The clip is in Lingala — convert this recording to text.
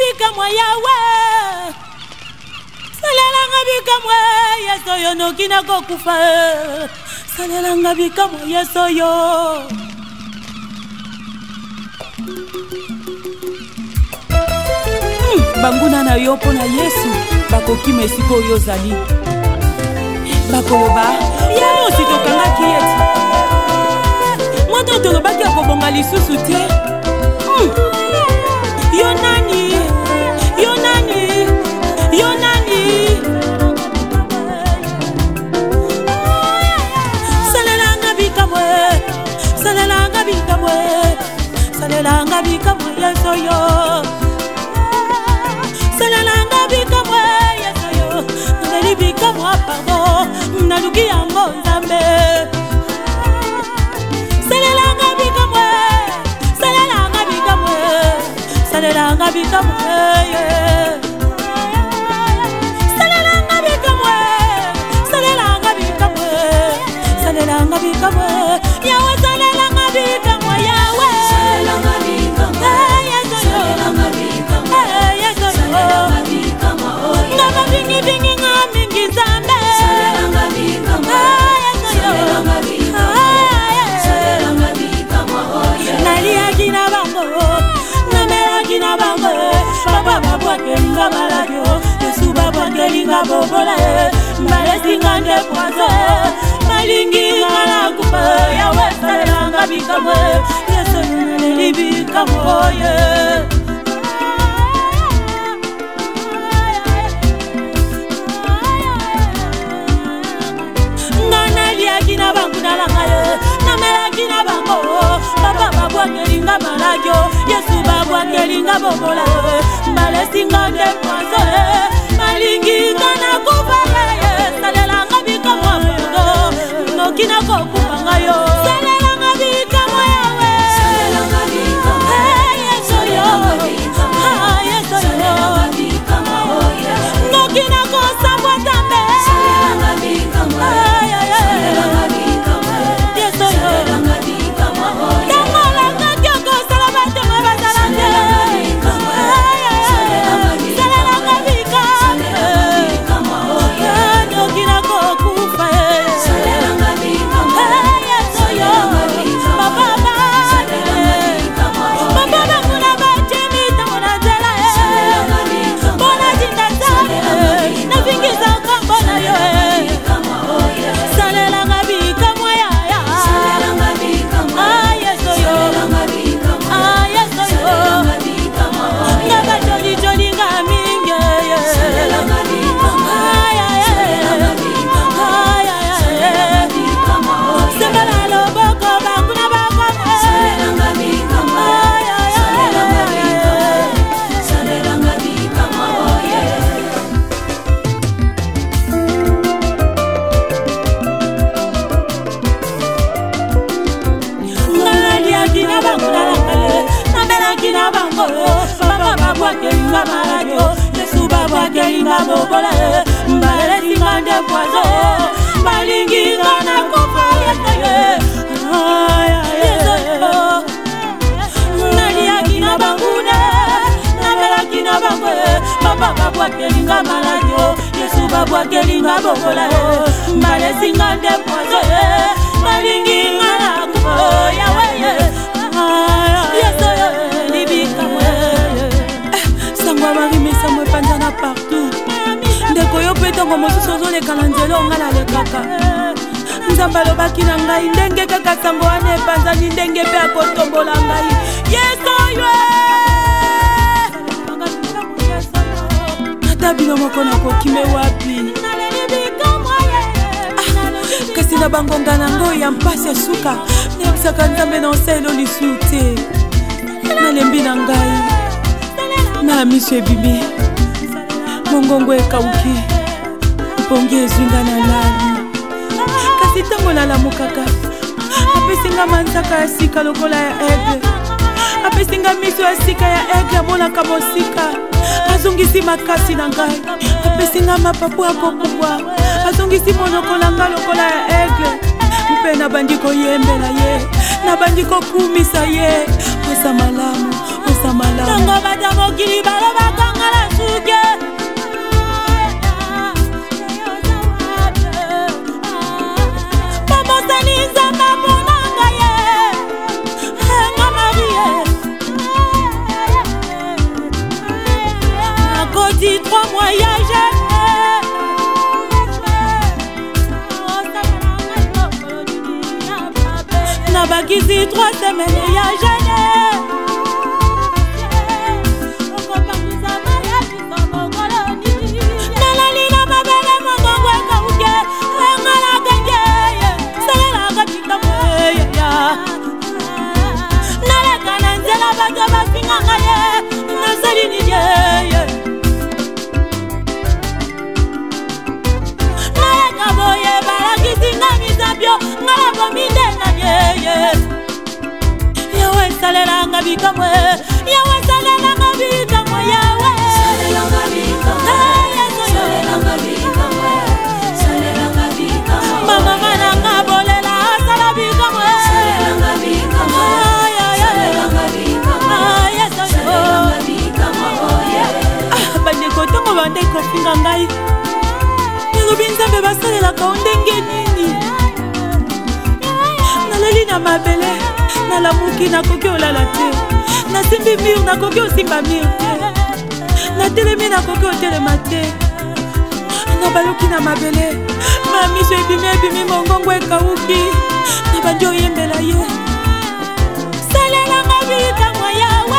bikamwa yawe salelanga bikamwa yeso yo nokina kokufa salelanga bikamwa yeso yo banguna na yo pona Yesu bakoki mesiko yo zali bakoloba yo sitokanga kieti moto tolobaki akobonga lisusu te yo nani yo nani yo nani salelanga bikamwe salelanga bikamwe salelanga bikamwe yeso yo salelanga bikamwe yeso yo nali bikamwa pardon naluki yango nzambe salelanga bikamwe salelanga bikamwe salelanga bikamwe salelanga bikamwe salelanga bikamwe salelanga bikamwe yawe salelanga bikamwe yawe salelanga bikamwe yeso yo salelanga bikamwe yeso yo ngaba bingi bingi ngamingi zambe salelanga bikamwe yeso yo salelanga bikamwe nalia kina bango namela kina bango baba babwakelinga malayo yesu babwakelinga bobola malesinga nde poise malingi ngala kupa yawe salelanga bikamwe yesu naleli bikamwe kina bangu nalangayo namela kina bango baba babwakelinga malayo yesu babwakelinga bobola mbalesinga nde poise malingi ngana kufa salelanga bikamwa bogo nokina kokufa ngayo salelanga bikamwa yawe salelanga bikamwa yesu yo yesu yo nokina kosambwa tambe salelanga bikamwa yesu babwakelinga bobola mbalesinga nde poise malingi ngana kufa naliakina bangune namelakina bangwe baba babwakelinga malayo yesu babwakelinga bobola mbalesinga nde poise malingi ngana kufa yawe yesu libikamwe sangwa marimisa mwe panzana partout ndeko yo pe tongo mosusu ozoleka na nzela onga nalekaka nzambe alobaki na ngai ndenge kaka sango wana epanzani ndenge mpe akotombola ngai yesoyo ata bino moko nakokime wapi kasi na bangonga na ngo ya mpasi esuka nayebisaka nzambe na oselo lisu te nalembi na ngai na miso ebimi mongongo ekauki mpongi ezwinga na lali kasi ntango nalamukaka apesinga manzaka ya sika lokola ya aigle apesinga miso ya sika ya aigle amonaka mosika azongisi makasi na ngai apesinga mapapu ya kopumbwa azongisi monoko na ngai lokola ya aigle mpe nabandi koyembela ye nabandi kokumisa ye osa malamu osa malamu ntango bata mokili balobaka dit 3 mois ya jeune. Nabakisi 3 semaines ya jeune. Yawe salelanga bikamwe, yawe salelanga bikamwe, yawe salelanga bikamwe, salelanga bikamwe, salelanga bikamwe. Mama mananga bolela sala bikamwe, salelanga bikamwe, salelanga bikamwe, salelanga bikamwe. Bande kotongo bande kofinga ngai. Nalobi nzambe basalelaka ondenge nini? Nalali na mabele, nalamuki nakoki olala te. Nasimbi mur nakoki osimba mur te. Natelemi nakoki otelema te. Nabaluki na mabele, mamiso ebimi mongongo ekauki. Nabandi oyembela ye. Salelanga bikamwa yawe.